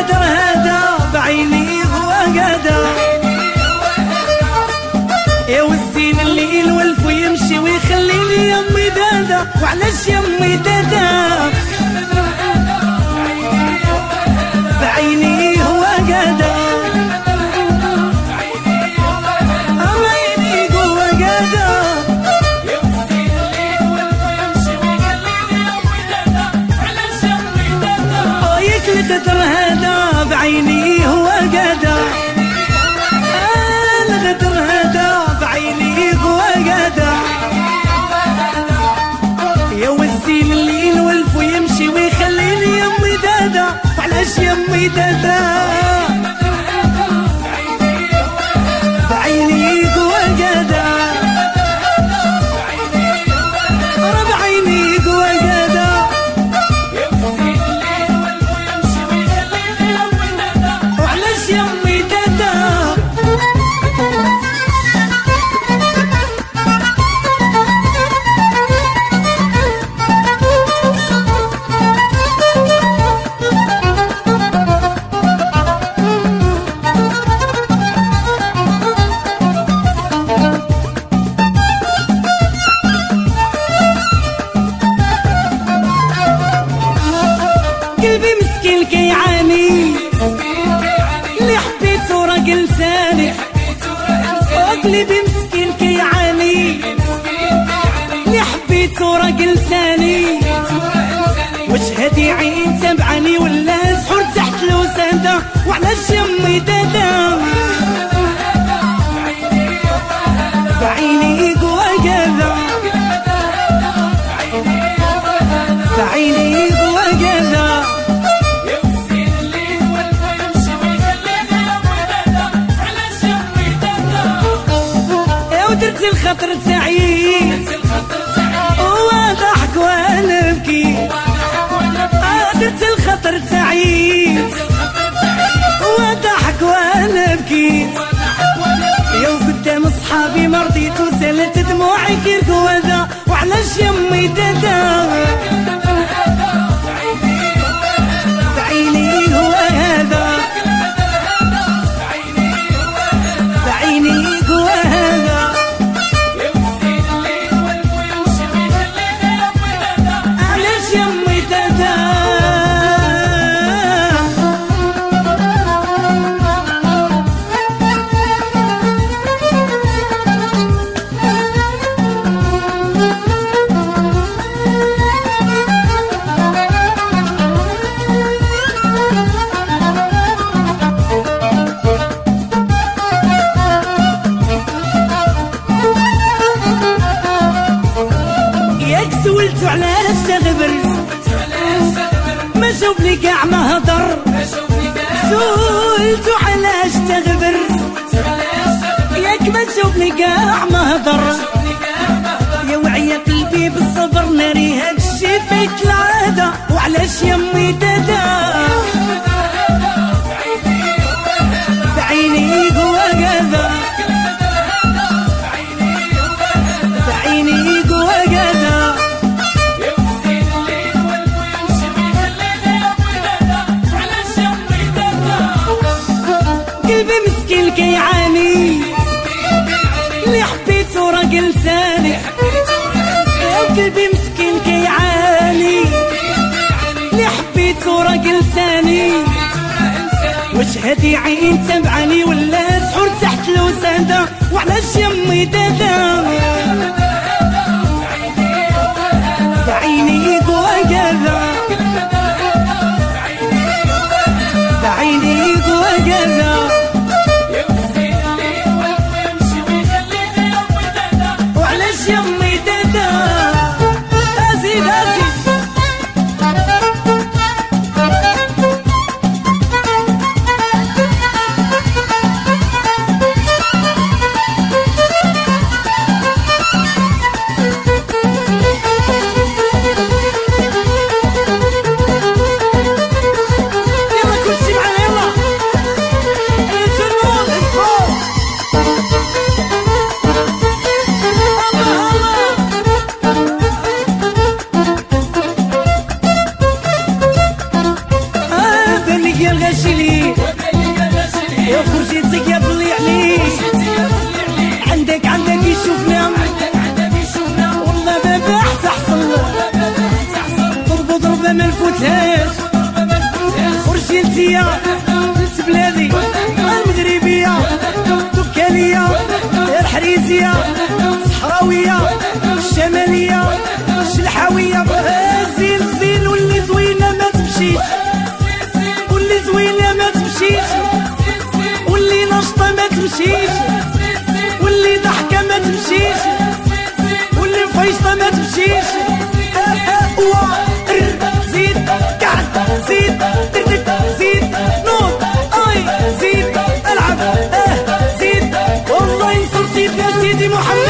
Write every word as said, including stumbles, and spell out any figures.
الغدر هذا بعيني هو قدا يا والزين الليل والف يمشي ويخلي لي يمي دادا وعلاش يمي دادا بعيني هو قدا بعيني هو قدا يا والزين الليل والف يمشي ويخلي لي يمي دادا وعلاش يمي دادا وياك الغدر هذا بعيني هو قدا الغدر هذا بعيني هو قدا يا والزين الليل والف يمشي ويخلي لي يمي دادا وعلاش يمي دادا بعيني هو قدا راه بعيني هو قدا يا والزين الليل والف يمشي ويخلي لي يمي دادا وعلاش يمي دادا قلبي مسكين كيعاني اللي حبيتو راجل لساني قلبي مسكين كيعاني اللي حبيتو راجل لساني واش هادي عين تبعني ولا سحور تحت الوسادة وعلاش يمي دادا بعيني قوى قدا بعيني قوى قدا يا والزين الليل والف يمشي ويخلي لي يمي دادا وعلاش يمي دادا يا ودرت الخطر تاعي وضحك وانا نبكي درت الخطر تاعي وضحك وانا نبكي يا وقدام صحابي ما رضيت وسالت دموعي كي ركوذا وعلاش يمي دادا بعيني هو هذا بعيني هو هذا يا والزين الليل والف يمشي ويخلي لي يمي دادا علاش يمي دادا سولتو علاش تغبر ما جاوبني كاع ما هضر سولتو علاش تغبر ياك ما جاوبني كاع ما هضر يا وعيا قلبي بالصبر ناري هادشي فايت العادة وعلاش يمي دادا بعيني هو قدا بعيني هو قدا قلبي مسكين كيعاني اللي حبيتو راجل لساني يا قلبي مسكين كيعاني اللي حبيتو راجل لساني واش هادي عين تبعني ولا سحور تحت الوسادة وعلاش يمي دادا بعيني قوى قدا بعيني قوى قدا وعلاش يمي دادا ازيد ازيد العربية بنت بلادي المغربية دكالية الحريزية الصحراوية الشمالية الشلحاوية زين زين واللي زوينة ما تمشيش واللي زوينة ما تمشيش واللي نشطة ما تمشيش واللي ضحكة ما تمشيش واللي مفيشطة ما تمشيش زيد قعد زيد زيد نوض اي زيد العب اه زيد والله ينصر سيدنا سيدي محمد